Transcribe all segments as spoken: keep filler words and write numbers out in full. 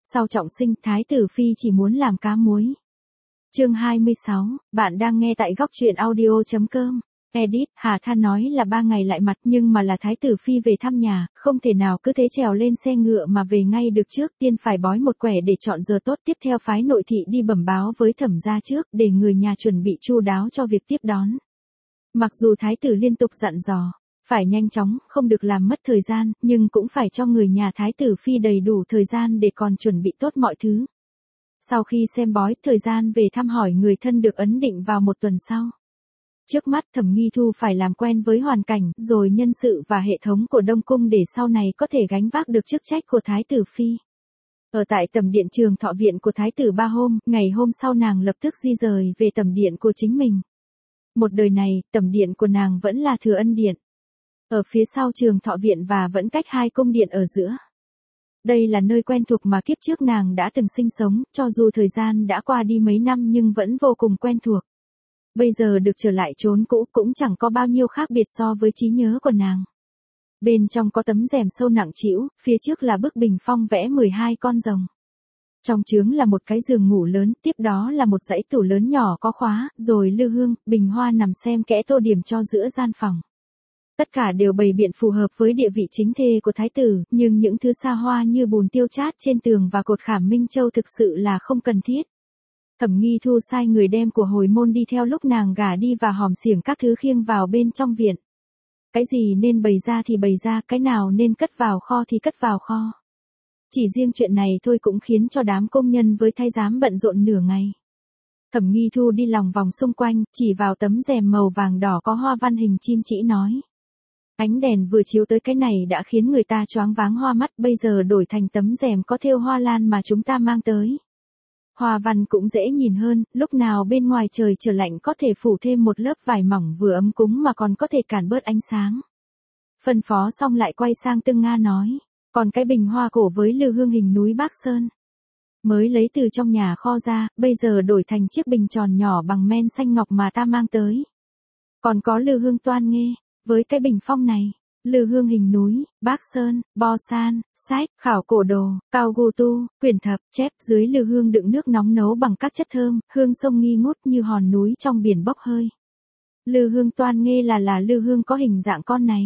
Sau trọng sinh, Thái tử Phi chỉ muốn làm cá muối. Chương hai mươi sáu, bạn đang nghe tại góc truyện audio chấm com. Edit, Hà Than nói là ba ngày lại mặt nhưng mà là Thái tử Phi về thăm nhà, không thể nào cứ thế trèo lên xe ngựa mà về ngay được, trước tiên phải bói một quẻ để chọn giờ tốt, tiếp theo phái nội thị đi bẩm báo với thẩm gia trước để người nhà chuẩn bị chu đáo cho việc tiếp đón. Mặc dù Thái tử liên tục dặn dò, phải nhanh chóng, không được làm mất thời gian, nhưng cũng phải cho người nhà Thái tử Phi đầy đủ thời gian để còn chuẩn bị tốt mọi thứ. Sau khi xem bói, thời gian về thăm hỏi người thân được ấn định vào một tuần sau. Trước mắt Thẩm Nghi Thu phải làm quen với hoàn cảnh, rồi nhân sự và hệ thống của Đông Cung để sau này có thể gánh vác được chức trách của Thái tử Phi. Ở tại tầm điện Trường Thọ viện của Thái tử ba hôm, ngày hôm sau nàng lập tức di rời về tầm điện của chính mình. Một đời này, tầm điện của nàng vẫn là Thừa Ân điện. Ở phía sau Trường Thọ viện và vẫn cách hai cung điện ở giữa. Đây là nơi quen thuộc mà kiếp trước nàng đã từng sinh sống, cho dù thời gian đã qua đi mấy năm nhưng vẫn vô cùng quen thuộc. Bây giờ được trở lại chốn cũ cũng chẳng có bao nhiêu khác biệt so với trí nhớ của nàng. Bên trong có tấm rèm sâu nặng trĩu, phía trước là bức bình phong vẽ mười hai con rồng. Trong chướng là một cái giường ngủ lớn, tiếp đó là một dãy tủ lớn nhỏ có khóa, rồi lư hương, bình hoa nằm xem kẽ tô điểm cho giữa gian phòng. Tất cả đều bày biện phù hợp với địa vị chính thê của thái tử, nhưng những thứ xa hoa như bùn tiêu chát trên tường và cột khảm minh châu thực sự là không cần thiết. Thẩm Nghi Thu sai người đem của hồi môn đi theo lúc nàng gả đi và hòm xiềng các thứ khiêng vào bên trong viện. Cái gì nên bày ra thì bày ra, cái nào nên cất vào kho thì cất vào kho. Chỉ riêng chuyện này thôi cũng khiến cho đám công nhân với thái giám bận rộn nửa ngày. Thẩm Nghi Thu đi lòng vòng xung quanh, chỉ vào tấm rèm màu vàng đỏ có hoa văn hình chim chỉ nói. Ánh đèn vừa chiếu tới cái này đã khiến người ta choáng váng hoa mắt, bây giờ đổi thành tấm rèm có thêu hoa lan mà chúng ta mang tới. Hoa văn cũng dễ nhìn hơn, lúc nào bên ngoài trời trở lạnh có thể phủ thêm một lớp vải mỏng vừa ấm cúng mà còn có thể cản bớt ánh sáng. Phân phó xong lại quay sang Tương Nga nói, còn cái bình hoa cổ với lư hương hình núi Bắc Sơn. Mới lấy từ trong nhà kho ra, bây giờ đổi thành chiếc bình tròn nhỏ bằng men xanh ngọc mà ta mang tới. Còn có lư hương toan nghê, với cái bình phong này. Lư hương hình núi, Bắc Sơn, Bo San, sách, khảo cổ đồ, cao gu tu, quyển thập, chép, dưới lư hương đựng nước nóng nấu bằng các chất thơm, hương sông nghi ngút như hòn núi trong biển bốc hơi. Lư hương toan nghê là là lư hương có hình dạng con này.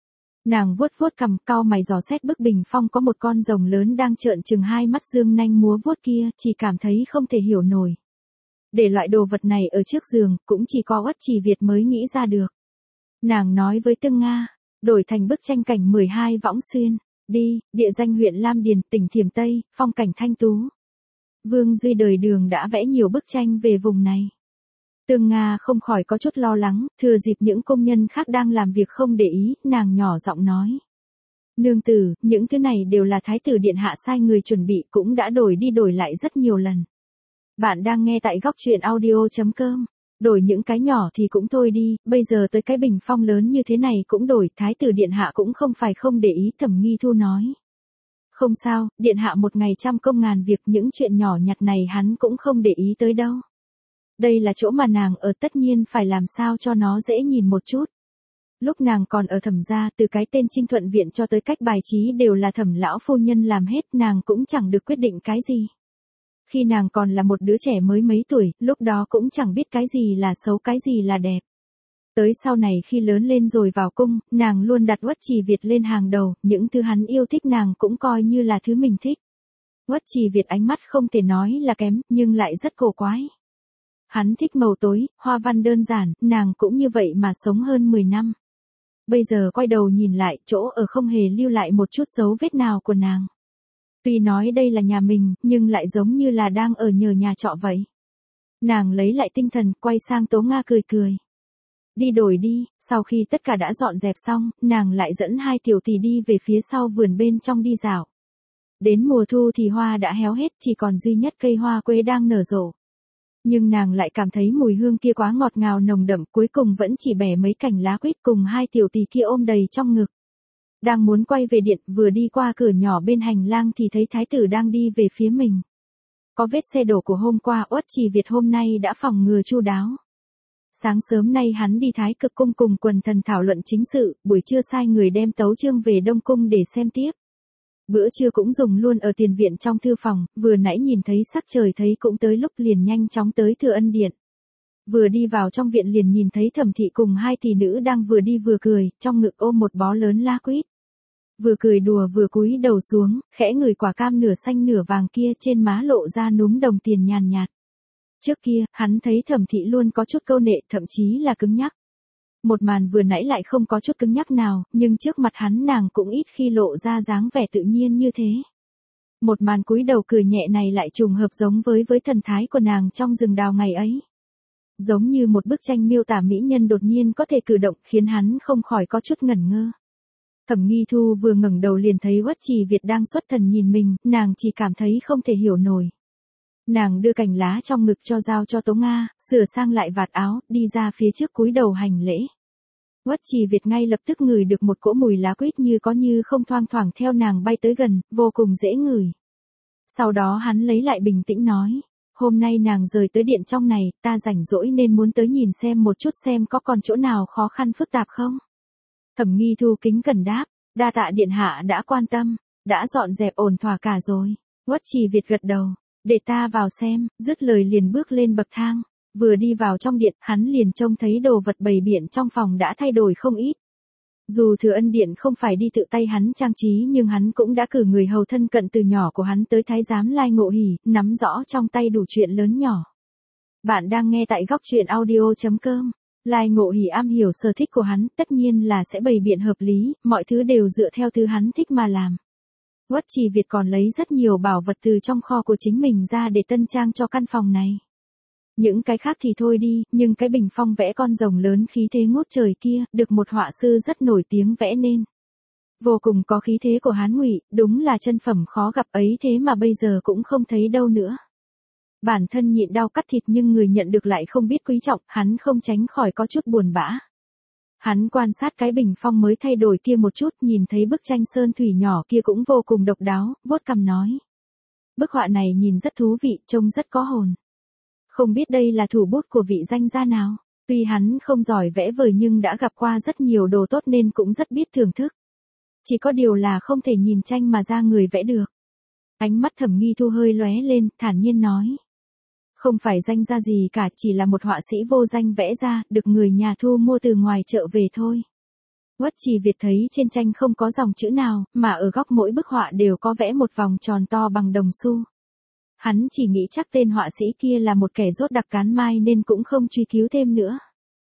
Nàng vuốt vuốt cằm, cau mày dò xét bức bình phong có một con rồng lớn đang trợn trừng hai mắt dương nanh múa vuốt kia, chỉ cảm thấy không thể hiểu nổi. Để loại đồ vật này ở trước giường, cũng chỉ có Uất Trì Việt mới nghĩ ra được. Nàng nói với Tương Nga, đổi thành bức tranh cảnh mười hai Võng Xuyên, đi, địa danh huyện Lam Điền, tỉnh Thiểm Tây, phong cảnh thanh tú. Vương Duy đời Đường đã vẽ nhiều bức tranh về vùng này. Tương Nga không khỏi có chút lo lắng, thừa dịp những công nhân khác đang làm việc không để ý, nàng nhỏ giọng nói. Nương tử, những thứ này đều là thái tử điện hạ sai người chuẩn bị, cũng đã đổi đi đổi lại rất nhiều lần. Bạn đang nghe tại góc truyện audio chấm com. Đổi những cái nhỏ thì cũng thôi đi, bây giờ tới cái bình phong lớn như thế này cũng đổi, thái tử điện hạ cũng không phải không để ý, Thẩm Nghi Thu nói. Không sao, điện hạ một ngày trăm công ngàn việc, những chuyện nhỏ nhặt này hắn cũng không để ý tới đâu. Đây là chỗ mà nàng ở, tất nhiên phải làm sao cho nó dễ nhìn một chút. Lúc nàng còn ở Thẩm gia, từ cái tên Trinh Thuận viện cho tới cách bài trí đều là Thẩm lão phu nhân làm hết, nàng cũng chẳng được quyết định cái gì. Khi nàng còn là một đứa trẻ mới mấy tuổi, lúc đó cũng chẳng biết cái gì là xấu cái gì là đẹp. Tới sau này khi lớn lên rồi vào cung, nàng luôn đặt Uất Trì Việt lên hàng đầu, những thứ hắn yêu thích nàng cũng coi như là thứ mình thích. Uất Trì Việt ánh mắt không thể nói là kém, nhưng lại rất cổ quái. Hắn thích màu tối, hoa văn đơn giản, nàng cũng như vậy mà sống hơn mười năm. Bây giờ quay đầu nhìn lại, chỗ ở không hề lưu lại một chút dấu vết nào của nàng. Tuy nói đây là nhà mình, nhưng lại giống như là đang ở nhờ nhà trọ vậy. Nàng lấy lại tinh thần, quay sang Tố Nga cười cười. Đi đổi đi, sau khi tất cả đã dọn dẹp xong, nàng lại dẫn hai tiểu tỷ đi về phía sau vườn bên trong đi dạo. Đến mùa thu thì hoa đã héo hết, chỉ còn duy nhất cây hoa quế đang nở rộ. Nhưng nàng lại cảm thấy mùi hương kia quá ngọt ngào nồng đậm, cuối cùng vẫn chỉ bẻ mấy cành lá quýt cùng hai tiểu tỷ kia ôm đầy trong ngực. Đang muốn quay về điện, vừa đi qua cửa nhỏ bên hành lang thì thấy thái tử đang đi về phía mình. Có vết xe đổ của hôm qua, Uất Trì Việt hôm nay đã phòng ngừa chu đáo. Sáng sớm nay hắn đi Thái Cực cung cùng quần thần thảo luận chính sự, buổi trưa sai người đem tấu chương về Đông cung để xem tiếp. Bữa trưa cũng dùng luôn ở tiền viện trong thư phòng, vừa nãy nhìn thấy sắc trời thấy cũng tới lúc liền nhanh chóng tới Thừa Ân Điện. Vừa đi vào trong viện liền nhìn thấy Thẩm thị cùng hai tỷ nữ đang vừa đi vừa cười, trong ngực ôm một bó lớn lá quýt. Vừa cười đùa vừa cúi đầu xuống, khẽ ngửi quả cam nửa xanh nửa vàng kia trên má lộ ra núm đồng tiền nhàn nhạt. Trước kia, hắn thấy Thẩm thị luôn có chút câu nệ, thậm chí là cứng nhắc. Một màn vừa nãy lại không có chút cứng nhắc nào, nhưng trước mặt hắn nàng cũng ít khi lộ ra dáng vẻ tự nhiên như thế. Một màn cúi đầu cười nhẹ này lại trùng hợp giống với với thần thái của nàng trong rừng đào ngày ấy. Giống như một bức tranh miêu tả mỹ nhân đột nhiên có thể cử động khiến hắn không khỏi có chút ngẩn ngơ. Thẩm Nghi Thu vừa ngẩng đầu liền thấy Uất Trì Việt đang xuất thần nhìn mình, nàng chỉ cảm thấy không thể hiểu nổi. Nàng đưa cành lá trong ngực cho giao cho Tố Nga, sửa sang lại vạt áo, đi ra phía trước cúi đầu hành lễ. Uất Trì Việt ngay lập tức ngửi được một cỗ mùi lá quýt như có như không thoang thoảng theo nàng bay tới gần, vô cùng dễ ngửi. Sau đó hắn lấy lại bình tĩnh nói, hôm nay nàng rời tới điện trong này, ta rảnh rỗi nên muốn tới nhìn xem một chút xem có còn chỗ nào khó khăn phức tạp không. Thẩm Nghi Thu kính cẩn đáp, đa tạ điện hạ đã quan tâm, đã dọn dẹp ổn thỏa cả rồi. Uất Trì Việt gật đầu, để ta vào xem, dứt lời liền bước lên bậc thang. Vừa đi vào trong điện, hắn liền trông thấy đồ vật bày biện trong phòng đã thay đổi không ít. Dù Thừa Ân Điện không phải đi tự tay hắn trang trí nhưng hắn cũng đã cử người hầu thân cận từ nhỏ của hắn tới thái giám Lai Ngộ Hỉ, nắm rõ trong tay đủ chuyện lớn nhỏ. Bạn đang nghe tại góc truyện audio chấm com. Lai Ngộ Hỉ am hiểu sở thích của hắn, tất nhiên là sẽ bày biện hợp lý, mọi thứ đều dựa theo thứ hắn thích mà làm. Uất Trì Việt còn lấy rất nhiều bảo vật từ trong kho của chính mình ra để tân trang cho căn phòng này. Những cái khác thì thôi đi, nhưng cái bình phong vẽ con rồng lớn khí thế ngút trời kia, được một họa sư rất nổi tiếng vẽ nên. Vô cùng có khí thế của Hán Ngụy, đúng là chân phẩm khó gặp ấy thế mà bây giờ cũng không thấy đâu nữa. Bản thân nhịn đau cắt thịt nhưng người nhận được lại không biết quý trọng, hắn không tránh khỏi có chút buồn bã. Hắn quan sát cái bình phong mới thay đổi kia một chút, nhìn thấy bức tranh sơn thủy nhỏ kia cũng vô cùng độc đáo, vuốt cằm nói. Bức họa này nhìn rất thú vị, trông rất có hồn. Không biết đây là thủ bút của vị danh gia nào. Tuy hắn không giỏi vẽ vời nhưng đã gặp qua rất nhiều đồ tốt nên cũng rất biết thưởng thức. Chỉ có điều là không thể nhìn tranh mà ra người vẽ được. Ánh mắt Thẩm Nghi Thu hơi lóe lên, thản nhiên nói. Không phải danh gia gì cả, chỉ là một họa sĩ vô danh vẽ ra, được người nhà thu mua từ ngoài chợ về thôi. Uất Trì Việt thấy trên tranh không có dòng chữ nào, mà ở góc mỗi bức họa đều có vẽ một vòng tròn to bằng đồng xu. Hắn chỉ nghĩ chắc tên họa sĩ kia là một kẻ rốt đặc cán mai nên cũng không truy cứu thêm nữa.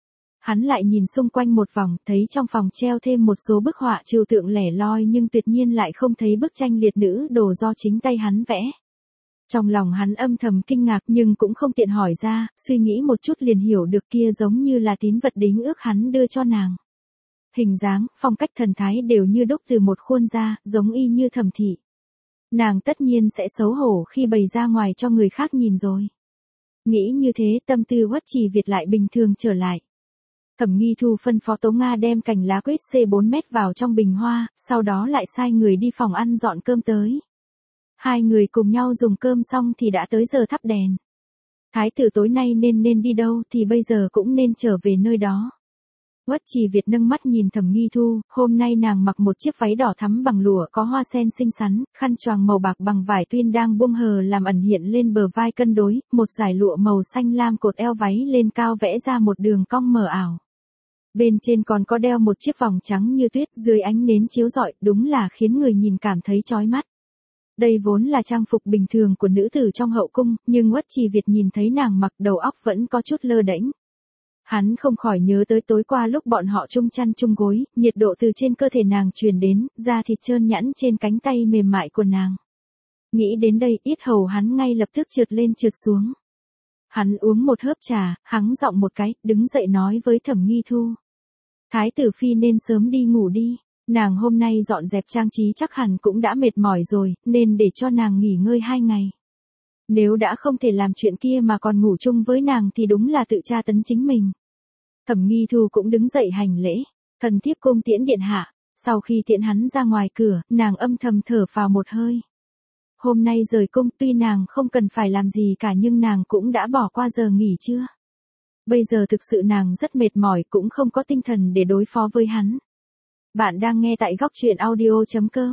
Hắn lại nhìn xung quanh một vòng, thấy trong phòng treo thêm một số bức họa trừu tượng lẻ loi nhưng tuyệt nhiên lại không thấy bức tranh liệt nữ đồ do chính tay hắn vẽ. Trong lòng hắn âm thầm kinh ngạc nhưng cũng không tiện hỏi ra, suy nghĩ một chút liền hiểu được kia giống như là tín vật đính ước hắn đưa cho nàng. Hình dáng, phong cách thần thái đều như đúc từ một khuôn ra, giống y như Thẩm thị. Nàng tất nhiên sẽ xấu hổ khi bày ra ngoài cho người khác nhìn rồi. Nghĩ như thế tâm tư Uất Trì Việt lại bình thường trở lại. Thẩm Nghi Thu phân phó Tố Nga đem cành lá quýt C bốn mét vào trong bình hoa, sau đó lại sai người đi phòng ăn dọn cơm tới. Hai người cùng nhau dùng cơm xong thì đã tới giờ thắp đèn. Thái tử tối nay nên nên đi đâu thì bây giờ cũng nên trở về nơi đó. Uất Trì Việt nâng mắt nhìn Thẩm Nghi Thu, hôm nay nàng mặc một chiếc váy đỏ thắm bằng lụa có hoa sen xinh xắn, khăn choàng màu bạc bằng vải tuyên đang buông hờ làm ẩn hiện lên bờ vai cân đối, một dải lụa màu xanh lam cột eo váy lên cao vẽ ra một đường cong mờ ảo. Bên trên còn có đeo một chiếc vòng trắng như tuyết, dưới ánh nến chiếu rọi, đúng là khiến người nhìn cảm thấy chói mắt. Đây vốn là trang phục bình thường của nữ tử trong hậu cung, nhưng Uất Trì Việt nhìn thấy nàng mặc đầu óc vẫn có chút lơ đễnh. Hắn không khỏi nhớ tới tối qua lúc bọn họ chung chăn chung gối, nhiệt độ từ trên cơ thể nàng truyền đến, da thịt trơn nhẵn trên cánh tay mềm mại của nàng. Nghĩ đến đây, yết hầu hắn ngay lập tức trượt lên trượt xuống. Hắn uống một hớp trà, hắng giọng một cái, đứng dậy nói với Thẩm Nghi Thu. Thái tử phi nên sớm đi ngủ đi, nàng hôm nay dọn dẹp trang trí chắc hẳn cũng đã mệt mỏi rồi, nên để cho nàng nghỉ ngơi hai ngày. Nếu đã không thể làm chuyện kia mà còn ngủ chung với nàng thì đúng là tự tra tấn chính mình. Thẩm Nghi Thu cũng đứng dậy hành lễ, thần thiếp cung tiễn điện hạ. Sau khi tiễn hắn ra ngoài cửa, nàng âm thầm thở phào một hơi. Hôm nay rời cung tuy nàng không cần phải làm gì cả nhưng nàng cũng đã bỏ qua giờ nghỉ trưa. Bây giờ thực sự nàng rất mệt mỏi cũng không có tinh thần để đối phó với hắn. Bạn đang nghe tại góc truyện audio chấm com.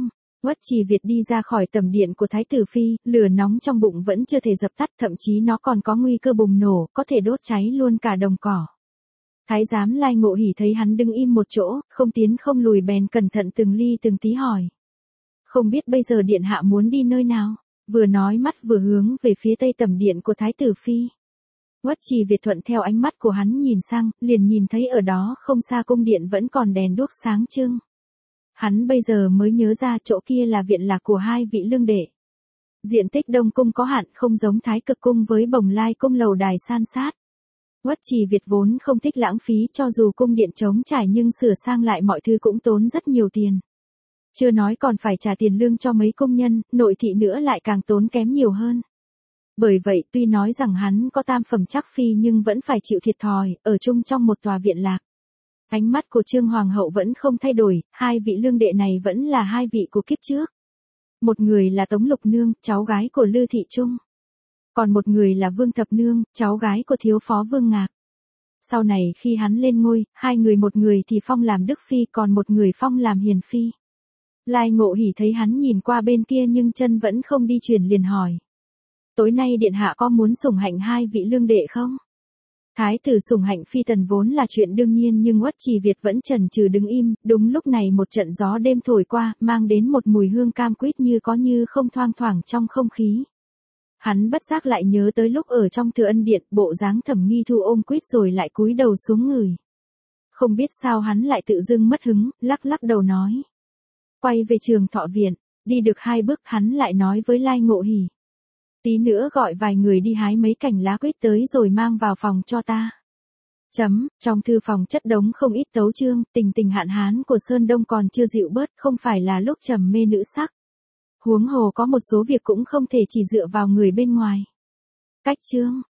Uất Trì Việt đi ra khỏi tầm điện của Thái tử Phi, lửa nóng trong bụng vẫn chưa thể dập tắt, thậm chí nó còn có nguy cơ bùng nổ, có thể đốt cháy luôn cả đồng cỏ. Thái giám Lai Ngộ Hỉ thấy hắn đứng im một chỗ, không tiến không lùi bèn cẩn thận từng ly từng tí hỏi. Không biết bây giờ điện hạ muốn đi nơi nào? Vừa nói mắt vừa hướng về phía tây tầm điện của Thái tử Phi. Uất Trì Việt thuận theo ánh mắt của hắn nhìn sang, liền nhìn thấy ở đó không xa cung điện vẫn còn đèn đuốc sáng trưng. Hắn bây giờ mới nhớ ra chỗ kia là viện lạc của hai vị lương đệ. Diện tích Đông cung có hạn, không giống Thái Cực cung với Bồng Lai cung lầu đài san sát. Uất Trì Việt vốn không thích lãng phí, cho dù cung điện trống trải nhưng sửa sang lại mọi thứ cũng tốn rất nhiều tiền. Chưa nói còn phải trả tiền lương cho mấy công nhân, nội thị nữa lại càng tốn kém nhiều hơn. Bởi vậy tuy nói rằng hắn có tam phẩm trắc phi nhưng vẫn phải chịu thiệt thòi, ở chung trong một tòa viện lạc. Ánh mắt của Trương Hoàng hậu vẫn không thay đổi, hai vị lương đệ này vẫn là hai vị của kiếp trước. Một người là Tống Lục Nương, cháu gái của Lư Thị Trung. Còn một người là Vương Thập Nương, cháu gái của thiếu phó Vương Ngạc. Sau này khi hắn lên ngôi, hai người một người thì phong làm Đức Phi, còn một người phong làm Hiền Phi. Lai Ngộ Hỉ thấy hắn nhìn qua bên kia nhưng chân vẫn không đi chuyển liền hỏi. Tối nay điện hạ có muốn sủng hạnh hai vị lương đệ không? Thái tử sủng hạnh phi tần vốn là chuyện đương nhiên nhưng Uất Trì Việt vẫn chần chừ đứng im, đúng lúc này một trận gió đêm thổi qua, mang đến một mùi hương cam quýt như có như không thoang thoảng trong không khí. Hắn bất giác lại nhớ tới lúc ở trong Thừa Ân điện, bộ dáng Thẩm Nghi Thu ôm quýt rồi lại cúi đầu xuống ngửi. Không biết sao hắn lại tự dưng mất hứng, lắc lắc đầu nói. Quay về Trường Thọ viện, đi được hai bước hắn lại nói với Lai Ngộ Hỉ. Tí nữa gọi vài người đi hái mấy cành lá quýt tới rồi mang vào phòng cho ta. Chấm, trong thư phòng chất đống không ít tấu chương, tình tình hạn hán của Sơn Đông còn chưa dịu bớt, không phải là lúc trầm mê nữ sắc. Huống hồ có một số việc cũng không thể chỉ dựa vào người bên ngoài. Cách chương,